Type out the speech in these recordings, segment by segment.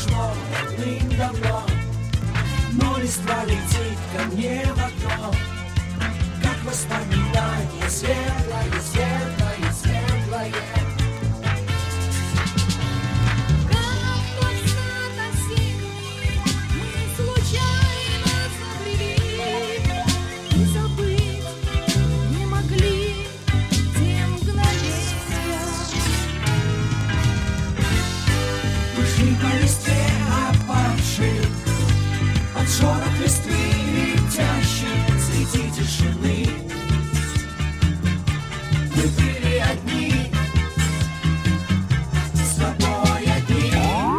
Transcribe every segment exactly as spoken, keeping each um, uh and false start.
прошло давным-давно, но листва летит ко мне в окно, как воспоминание светлое, светлое, светлое. По листе опавших, под шорох листвы летящих среди тишины. Мы были одни, с тобой одни.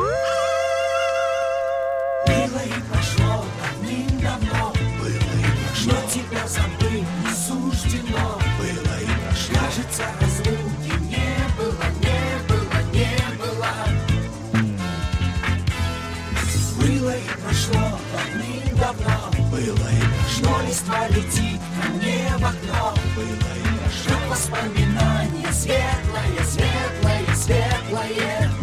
Было и прошло давным-давно, но тебя забыть не суждено. Было и прошло. Кажется, разлуки не было, не было, не было. Было и прошло давным-давно, было и прошло. Но листва летит ко мне в окно, было и прошло. Как воспоминание светлое, светлое, светлое.